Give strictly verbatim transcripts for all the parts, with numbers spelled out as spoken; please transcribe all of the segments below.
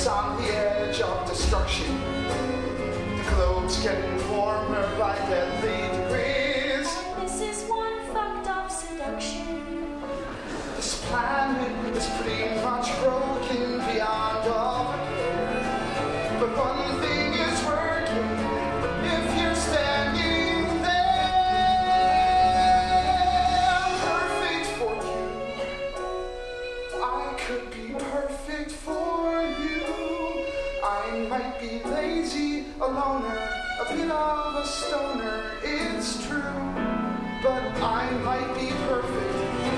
It's on the edge of destruction. The globe's getting warmer by deadly degrees. And this is one fucked up seduction. This planet is pretty much broken beyond all repair. But one thing is working if you're standing there. Perfect for you. I could be perfect for you. I might be lazy, a loner, a bit of a stoner, it's true. But I might be perfect.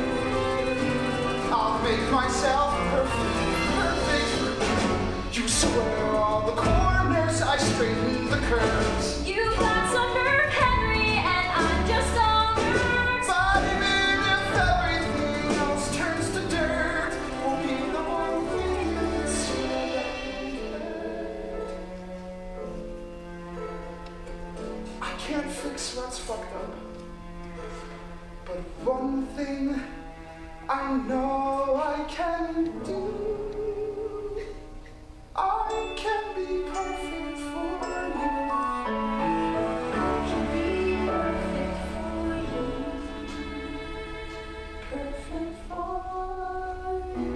I'll make myself perfect, perfect for you. You square all the corners, I straighten the curves. You got some nerve, Henry, and I'm just all nerves. But even if everything else turns to dirt, will be the one thing that's I can't fix what's fucked up. But one thing I know I can do. I can be perfect for you. I can be perfect for you. Perfect for you.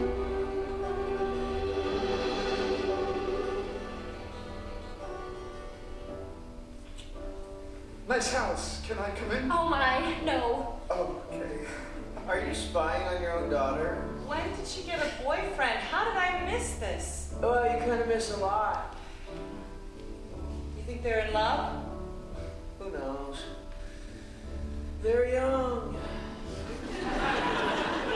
Nice house. Can I come in? Oh my, no. Okay. Are you spying on your own daughter? When did she get a boyfriend? How did I miss this? Well, you kind of miss a lot. You think they're in love? Who knows? They're young.